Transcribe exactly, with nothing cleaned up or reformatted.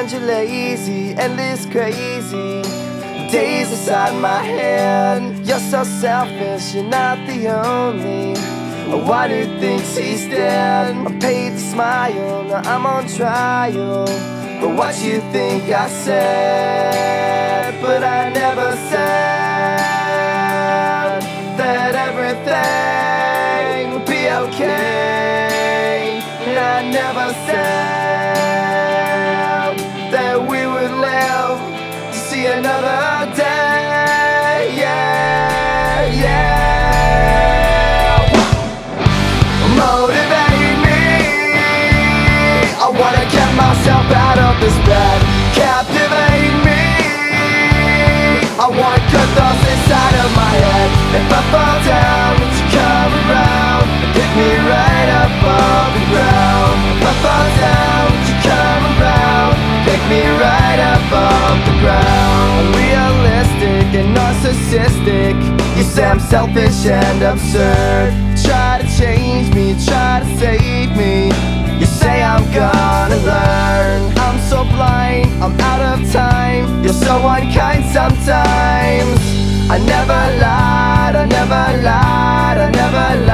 find you lazy, endless crazy days inside my head. You're so selfish, you're not the only one who thinks he's dead. I'm paid to smile, now I'm on trial for what you think I said. But I never said that everything would be okay. And I never said that we would live to see another day. Yeah, yeah. Motivate me, I wanna get myself out of this bed. Captivate me, I want good thoughts inside of my head. If I fall down, would you come around and pick me right up off the ground? If I fall down, would you come around, pick me right up off the ground? Unrealistic and narcissistic, you say I'm selfish and absurd. Try to change me, try to save me, you say I'm gonna learn. I'm so blind, I'm out of time, you're so unkind sometimes. I never lied, I never lied, I never